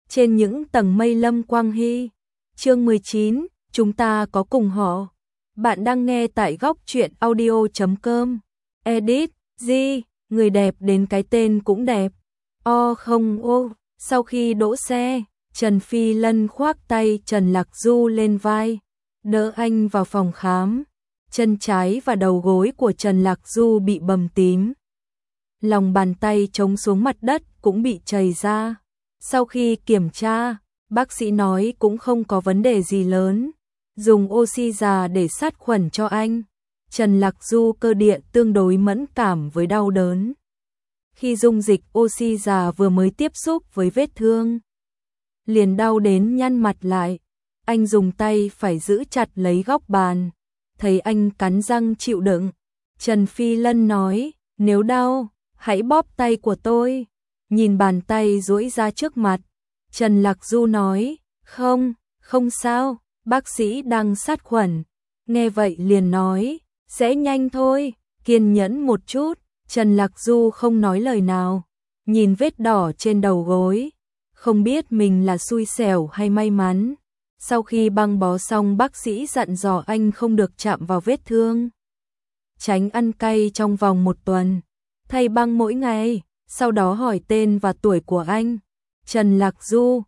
trên những tầng mây Lâm Quang Hy. Chương 19, chúng ta có cùng họ. Bạn đang nghe tại góc truyện audio.com. Edit, G, người đẹp đến cái tên cũng đẹp. Không ô, sau khi đỗ xe, Trần Phi Lân khoác tay Trần Lạc Du lên vai, đỡ anh vào phòng khám. Chân trái và đầu gối của Trần Lạc Du bị bầm tím. Lòng bàn tay chống xuống mặt đất cũng bị trầy ra. Sau khi kiểm tra, bác sĩ nói cũng không có vấn đề gì lớn, dùng oxy già để sát khuẩn cho anh. Trần Lạc Du cơ địa tương đối mẫn cảm với đau đớn. Khi dung dịch oxy già vừa mới tiếp xúc với vết thương, liền đau đến nhăn mặt lại. Anh dùng tay phải giữ chặt lấy góc bàn. Thấy anh cắn răng chịu đựng, Trần Phi Lân nói, nếu đau, hãy bóp tay của tôi. Nhìn bàn tay duỗi ra trước mặt, Trần Lạc Du nói, không sao, bác sĩ đang sát khuẩn. Nghe vậy liền nói, sẽ nhanh thôi, kiên nhẫn một chút. Trần Lạc Du không nói lời nào, nhìn vết đỏ trên đầu gối, không biết mình là xui xẻo hay may mắn. Sau khi băng bó xong, bác sĩ dặn dò anh không được chạm vào vết thương, tránh ăn cay trong vòng 1 tuần, thay băng mỗi ngày. Sau đó hỏi tên và tuổi của anh. Trần Lạc Du,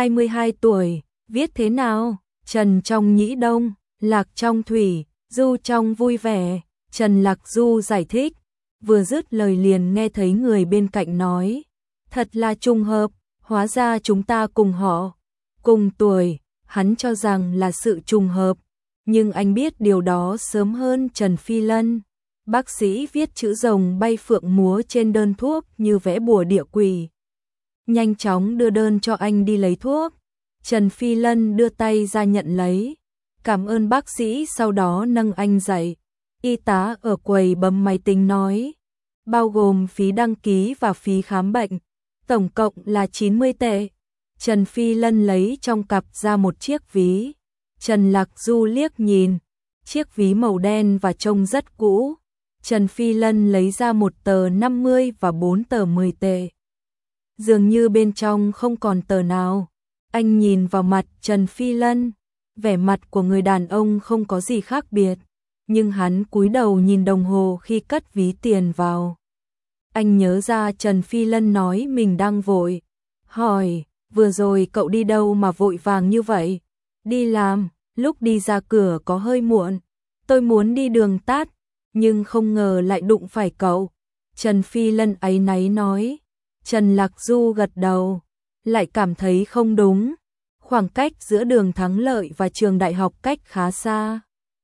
22 tuổi, viết thế nào? Trần trong nhĩ đông, Lạc trong thủy, Du trong vui vẻ. Trần Lạc Du giải thích. Vừa dứt lời liền nghe thấy người bên cạnh nói, thật là trùng hợp, hóa ra chúng ta cùng họ, cùng tuổi. Hắn cho rằng là sự trùng hợp, nhưng anh biết điều đó sớm hơn Trần Phi Lân. Bác sĩ viết chữ rồng bay phượng múa trên đơn thuốc như vẽ bùa địa quỷ. Nhanh chóng đưa đơn cho anh đi lấy thuốc. Trần Phi Lân đưa tay ra nhận lấy, cảm ơn bác sĩ, sau đó nâng anh dậy. Y tá ở quầy bấm máy tính nói, bao gồm phí đăng ký và phí khám bệnh, tổng cộng là 90 tệ. Trần Phi Lân lấy trong cặp ra một chiếc ví. Trần Lạc Du liếc nhìn, chiếc ví màu đen và trông rất cũ. Trần Phi Lân lấy ra 1 tờ 50 và 4 tờ 10 tệ. Dường như bên trong không còn tờ nào. Anh nhìn vào mặt Trần Phi Lân, vẻ mặt của người đàn ông không có gì khác biệt, nhưng hắn cúi đầu nhìn đồng hồ khi cất ví tiền vào. Anh nhớ ra Trần Phi Lân nói mình đang vội, hỏi, vừa rồi cậu đi đâu mà vội vàng như vậy? Đi làm, lúc đi ra cửa có hơi muộn, tôi muốn đi đường tắt, nhưng không ngờ lại đụng phải cậu. Trần Phi Lân áy náy nói. Trần Lạc Du gật đầu, lại cảm thấy không đúng. Khoảng cách giữa đường Thắng Lợi và trường đại học cách khá xa.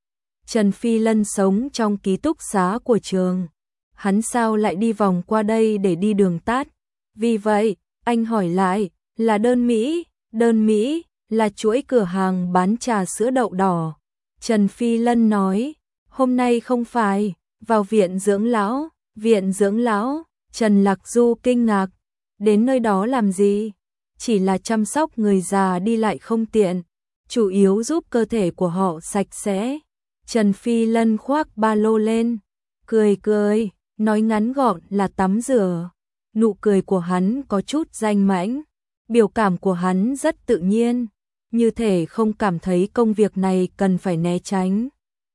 Trần Phi Lân sống trong ký túc xá của trường, hắn sao lại đi vòng qua đây để đi đường tắt? Vì vậy, anh hỏi lại, là Đơn Mỹ? Đơn Mỹ là chuỗi cửa hàng bán trà sữa đậu đỏ. Trần Phi Lân nói, hôm nay không phải, vào viện dưỡng lão. Viện dưỡng lão? Trần Lạc Du kinh ngạc, đến nơi đó làm gì? Chỉ là chăm sóc người già đi lại không tiện, chủ yếu giúp cơ thể của họ sạch sẽ. Trần Phi Lân khoác ba lô lên, cười, nói ngắn gọn là tắm rửa. Nụ cười của hắn có chút danh mãnh, biểu cảm của hắn rất tự nhiên, như thể không cảm thấy công việc này cần phải né tránh.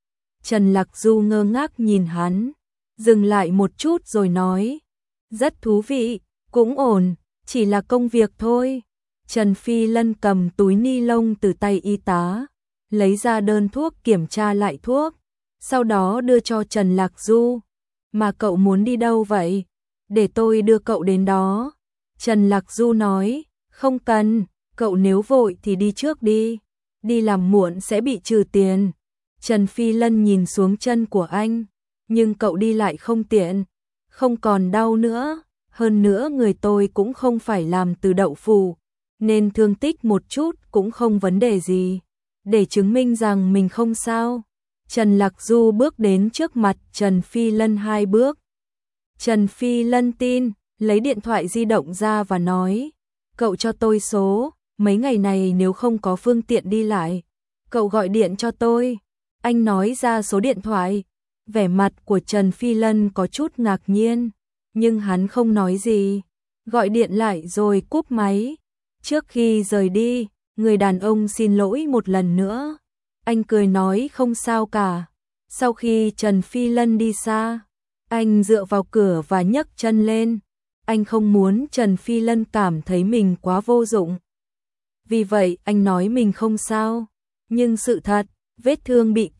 Trần Lạc Du ngơ ngác nhìn hắn, dừng lại một chút rồi nói, rất thú vị, cũng ổn, chỉ là công việc thôi. Trần Phi Lân cầm túi ni lông từ tay y tá, lấy ra đơn thuốc kiểm tra lại thuốc, sau đó đưa cho Trần Lạc Du. Mà cậu muốn đi đâu vậy? Để tôi đưa cậu đến đó. Trần Lạc Du nói, không cần, cậu nếu vội thì đi trước đi, đi làm muộn sẽ bị trừ tiền. Trần Phi Lân nhìn xuống chân của anh, nhưng cậu đi lại không tiện, không còn đau nữa, hơn nữa người tôi cũng không phải làm từ đậu phụ, nên thương tích một chút cũng không vấn đề gì. Để chứng minh rằng mình không sao, Trần Lạc Du bước đến trước mặt Trần Phi Lân 2 bước. Trần Phi Lân tin, lấy điện thoại di động ra và nói, cậu cho tôi số, mấy ngày này nếu không có phương tiện đi lại, cậu gọi điện cho tôi. Anh nói ra số điện thoại, vẻ mặt của Trần Phi Lân có chút ngạc nhiên, nhưng hắn không nói gì, gọi điện lại rồi cúp máy. Trước khi rời đi, người đàn ông xin lỗi một lần nữa. Anh cười nói không sao cả. Sau khi Trần Phi Lân đi xa, anh dựa vào cửa và nhấc chân lên. Anh không muốn Trần Phi Lân cảm thấy mình quá vô dụng. Vì vậy anh nói mình không sao. Nhưng sự thật, vết thương bị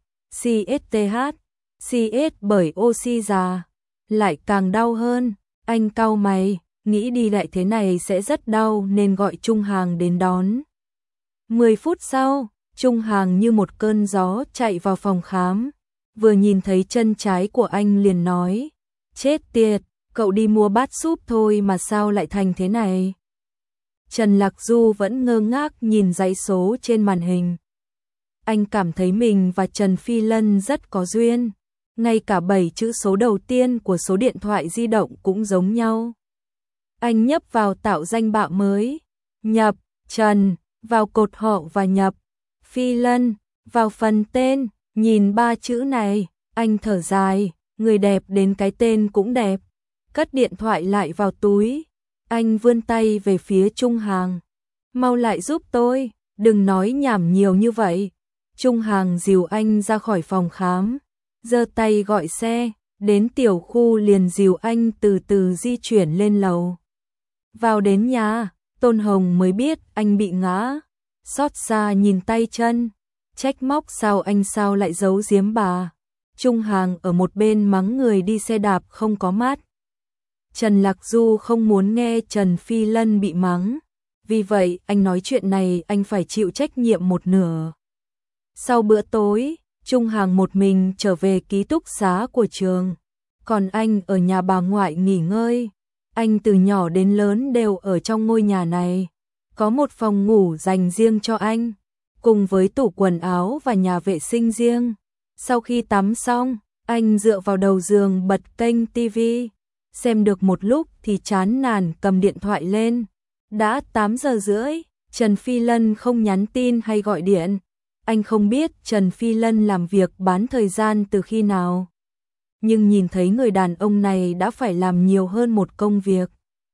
CSTH bởi oxy già lại càng đau hơn. Anh cau mày, nghĩ đi lại thế này sẽ rất đau nên gọi Trung Hàng đến đón. 10 phút sau, Trung Hàng như một cơn gió chạy vào phòng khám. Vừa nhìn thấy chân trái của anh liền nói, chết tiệt, cậu đi mua bát súp thôi mà sao lại thành thế này. Trần Lạc Du vẫn ngơ ngác nhìn dãy số trên màn hình. Anh cảm thấy mình và Trần Phi Lân rất có duyên. Ngay cả 7 chữ số đầu tiên của số điện thoại di động cũng giống nhau. Anh nhấp vào tạo danh bạ mới, nhập Trần, vào cột họ và nhập Phi Lân, vào phần tên, nhìn 3 chữ này, anh thở dài, người đẹp đến cái tên cũng đẹp. Cất điện thoại lại vào túi, anh vươn tay về phía Trung Hàng. Mau lại giúp tôi, đừng nói nhảm nhiều như vậy. Trung Hàng dìu anh ra khỏi phòng khám, giơ tay gọi xe, đến tiểu khu liền dìu anh từ từ di chuyển lên lầu. Vào đến nhà, Tôn Hồng mới biết anh bị ngã, xót xa nhìn tay chân, trách móc sao lại giấu giếm bà. Trung Hàng ở một bên mắng người đi xe đạp không có mắt. Trần Lạc Du không muốn nghe Trần Phi Lân bị mắng, vì vậy anh nói chuyện này anh phải chịu trách nhiệm một nửa. Sau bữa tối, Trung Hàng một mình trở về ký túc xá của trường, còn anh ở nhà bà ngoại nghỉ ngơi. Anh từ nhỏ đến lớn đều ở trong ngôi nhà này, có một phòng ngủ dành riêng cho anh, cùng với tủ quần áo và nhà vệ sinh riêng. Sau khi tắm xong, anh dựa vào đầu giường bật kênh TV, xem được một lúc thì chán nản cầm điện thoại lên. Đã 8 giờ rưỡi, Trần Phi Lân không nhắn tin hay gọi điện. Anh không biết Trần Phi Lân làm việc bán thời gian từ khi nào, nhưng nhìn thấy người đàn ông này đã phải làm nhiều hơn một công việc.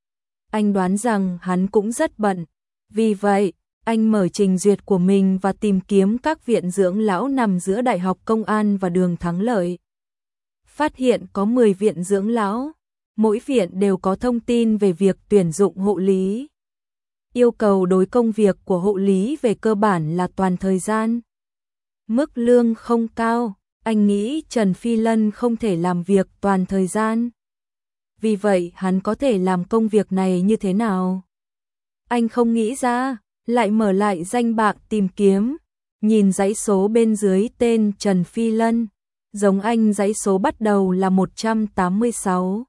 Anh đoán rằng hắn cũng rất bận, vì vậy, anh mở trình duyệt của mình và tìm kiếm các viện dưỡng lão nằm giữa Đại học Công an và Đường Thắng Lợi. Phát hiện có 10 viện dưỡng lão, mỗi viện đều có thông tin về việc tuyển dụng hộ lý. Yêu cầu đối công việc của hộ lý về cơ bản là toàn thời gian. Mức lương không cao, anh nghĩ Trần Phi Lân không thể làm việc toàn thời gian. Vì vậy hắn có thể làm công việc này như thế nào? Anh không nghĩ ra, lại mở lại danh bạ tìm kiếm, nhìn dãy số bên dưới tên Trần Phi Lân, giống anh dãy số bắt đầu là 186.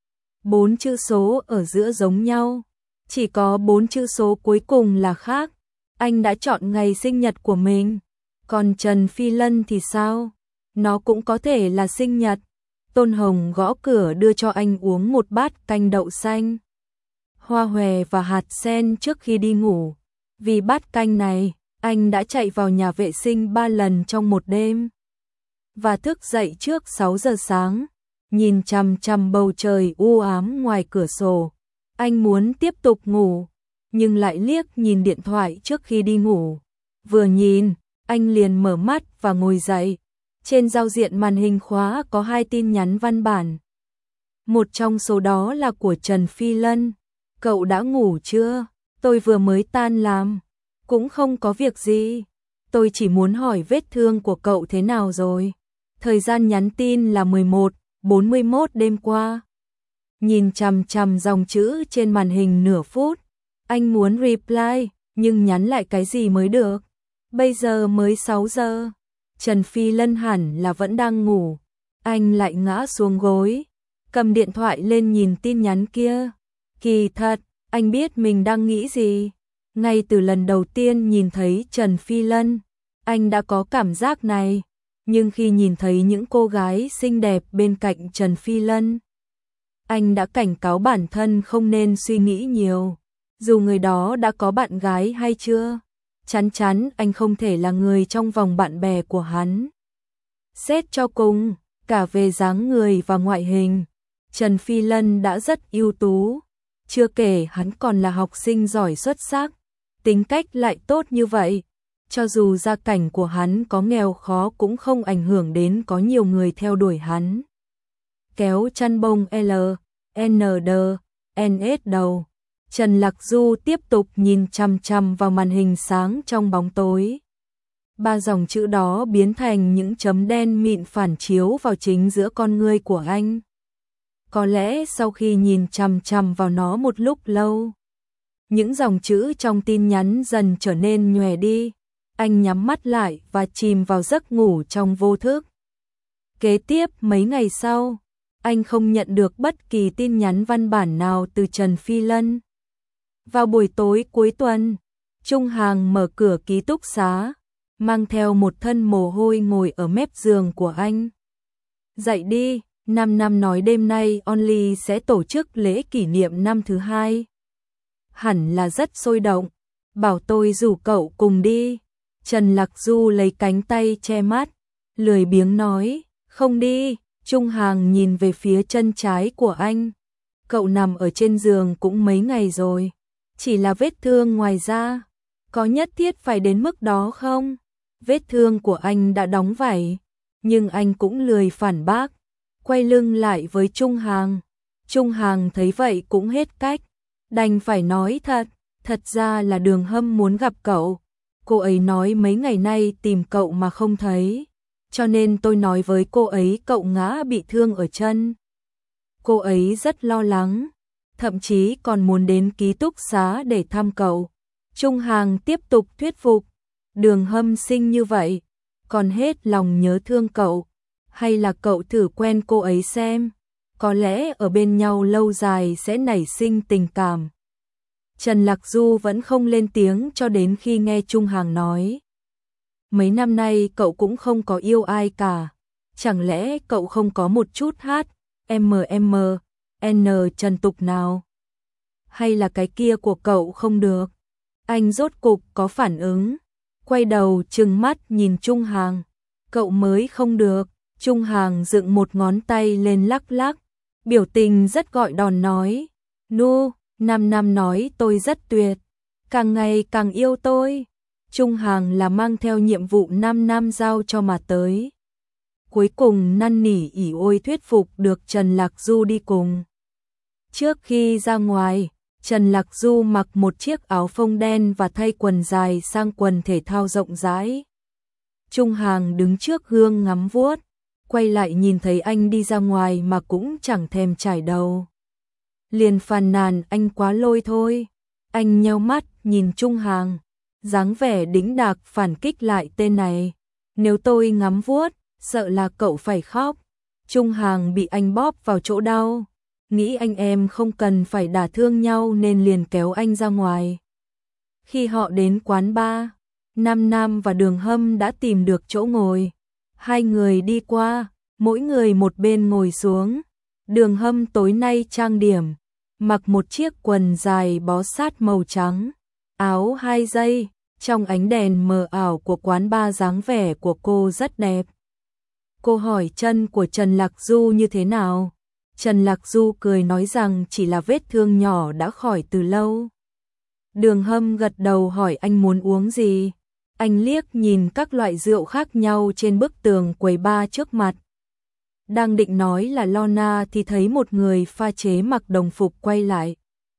4 chữ số ở giữa giống nhau, chỉ có 4 chữ số cuối cùng là khác. Anh đã chọn ngày sinh nhật của mình, còn Trần Phi Lân thì sao? Nó cũng có thể là sinh nhật. Tôn Hồng gõ cửa đưa cho anh uống một bát canh đậu xanh, hoa hòe và hạt sen trước khi đi ngủ. Vì bát canh này, anh đã chạy vào nhà vệ sinh 3 lần trong một đêm. Và thức dậy trước 6 giờ sáng, nhìn chằm chằm bầu trời u ám ngoài cửa sổ. Anh muốn tiếp tục ngủ, nhưng lại liếc nhìn điện thoại trước khi đi ngủ. Vừa nhìn, anh liền mở mắt và ngồi dậy. Trên giao diện màn hình khóa có 2 tin nhắn văn bản. Một trong số đó là của Trần Phi Lân. Cậu đã ngủ chưa? Tôi vừa mới tan làm. Cũng không có việc gì. Tôi chỉ muốn hỏi vết thương của cậu thế nào rồi. Thời gian nhắn tin là 11:41 đêm qua. Nhìn chằm chằm dòng chữ trên màn hình nửa phút. Anh muốn reply, nhưng nhắn lại cái gì mới được. Bây giờ mới 6 giờ. Trần Phi Lân hẳn là vẫn đang ngủ. Anh lại ngã xuống gối, cầm điện thoại lên nhìn tin nhắn kia. Kỳ thật, anh biết mình đang nghĩ gì. Ngay từ lần đầu tiên nhìn thấy Trần Phi Lân, anh đã có cảm giác này. Nhưng khi nhìn thấy những cô gái xinh đẹp bên cạnh Trần Phi Lân, anh đã cảnh cáo bản thân không nên suy nghĩ nhiều. Dù người đó đã có bạn gái hay chưa, chắn chắn anh không thể là người trong vòng bạn bè của hắn. Xét cho cùng, cả về dáng người và ngoại hình, Trần Phi Lân đã rất ưu tú. Chưa kể hắn còn là học sinh giỏi xuất sắc, tính cách lại tốt như vậy. Cho dù gia cảnh của hắn có nghèo khó cũng không ảnh hưởng đến có nhiều người theo đuổi hắn. Kéo chăn bông L, N, D, N, S đầu. Trần Lạc Du tiếp tục nhìn chằm chằm vào màn hình sáng trong bóng tối. Ba dòng chữ đó biến thành những chấm đen mịn phản chiếu vào chính giữa con ngươi của anh. Có lẽ sau khi nhìn chằm chằm vào nó một lúc lâu, những dòng chữ trong tin nhắn dần trở nên nhòe đi. Anh nhắm mắt lại và chìm vào giấc ngủ trong vô thức. Kế tiếp mấy ngày sau, anh không nhận được bất kỳ tin nhắn văn bản nào từ Trần Phi Lân. Vào buổi tối cuối tuần, Trung Hàng mở cửa ký túc xá, mang theo một thân mồ hôi ngồi ở mép giường của anh. Dậy đi, 5 năm nói đêm nay Only sẽ tổ chức lễ kỷ niệm năm thứ 2. Hẳn là rất sôi động, bảo tôi rủ cậu cùng đi. Trần Lạc Du lấy cánh tay che mắt, lười biếng nói, không đi. Trung Hàng nhìn về phía chân trái của anh. Cậu nằm ở trên giường cũng mấy ngày rồi, chỉ là vết thương ngoài da, có nhất thiết phải đến mức đó không? Vết thương của anh đã đóng vảy, nhưng anh cũng lười phản bác, quay lưng lại với Trung Hàng. Trung Hàng thấy vậy cũng hết cách, đành phải nói thật ra là Đường Hâm muốn gặp cậu. Cô ấy nói mấy ngày nay tìm cậu mà không thấy, cho nên tôi nói với cô ấy cậu ngã bị thương ở chân. Cô ấy rất lo lắng, thậm chí còn muốn đến ký túc xá để thăm cậu. Trung Hàng tiếp tục thuyết phục, Đường Hâm xinh như vậy, còn hết lòng nhớ thương cậu, hay là cậu thử quen cô ấy xem, có lẽ ở bên nhau lâu dài sẽ nảy sinh tình cảm. Trần Lạc Du vẫn không lên tiếng cho đến khi nghe Trung Hàng nói. Mấy năm nay cậu cũng không có yêu ai cả, chẳng lẽ cậu không có một chút N trần tục nào? Hay là cái kia của cậu không được? Anh rốt cục có phản ứng, quay đầu trừng mắt nhìn Trung Hàng. Cậu mới không được. Trung Hàng dựng một ngón tay lên lắc lắc, biểu tình rất gọi đòn nói, nu, 5 năm nói tôi rất tuyệt, càng ngày càng yêu tôi. Trung Hàng là mang theo nhiệm vụ 5 năm giao cho mà tới. Cuối cùng năn nỉ ỉ ôi thuyết phục được Trần Lạc Du đi cùng. Trước khi ra ngoài, Trần Lạc Du mặc một chiếc áo phông đen và thay quần dài sang quần thể thao rộng rãi. Trung Hàng đứng trước gương ngắm vuốt, quay lại nhìn thấy anh đi ra ngoài mà cũng chẳng thèm chải đầu. Liền phàn nàn anh quá lôi thôi. Anh nheo mắt nhìn Trung Hàng, dáng vẻ đĩnh đạc phản kích lại tên này. Nếu tôi ngắm vuốt, sợ là cậu phải khóc. Trung Hàng bị anh bóp vào chỗ đau, nghĩ anh em không cần phải đả thương nhau nên liền kéo anh ra ngoài. Khi họ đến quán bar, Nam Nam và Đường Hâm đã tìm được chỗ ngồi. Hai người đi qua, mỗi người một bên ngồi xuống. Đường Hâm tối nay trang điểm, mặc một chiếc quần dài bó sát màu trắng, áo 2 dây, trong ánh đèn mờ ảo của quán bar dáng vẻ của cô rất đẹp. Cô hỏi chân của Trần Lạc Du như thế nào? Trần Lạc Du cười nói rằng chỉ là vết thương nhỏ đã khỏi từ lâu. Đường Hâm gật đầu hỏi anh muốn uống gì? Anh liếc nhìn các loại rượu khác nhau trên bức tường quầy bar trước mặt. Đang định nói là Lorna thì thấy một người pha chế mặc đồng phục quay lại.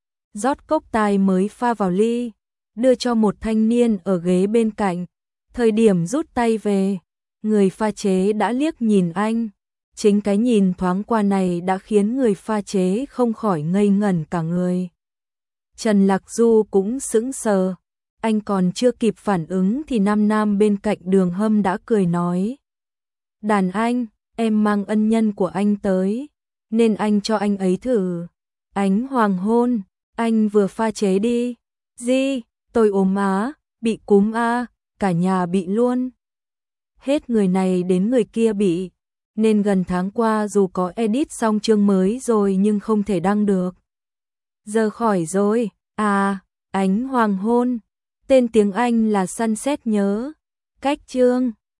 Rót cốc tai mới pha vào ly, đưa cho một thanh niên ở ghế bên cạnh. Thời điểm rút tay về, người pha chế đã liếc nhìn anh. Chính cái nhìn thoáng qua này đã khiến người pha chế không khỏi ngây ngẩn cả người. Trần Lạc Du cũng sững sờ. Anh còn chưa kịp phản ứng thì Nam Nam bên cạnh Đường Hâm đã cười nói. Đàn anh, em mang ân nhân của anh tới, nên anh cho anh ấy thử. Ánh hoàng hôn, anh vừa pha chế đi. Gì, tôi ốm á, bị cúm á, cả nhà bị luôn. Hết người này đến người kia bị, nên gần tháng qua dù có edit xong chương mới rồi nhưng không thể đăng được. Giờ khỏi rồi, ánh hoàng hôn, tên tiếng Anh là sunset nhớ, cách chương.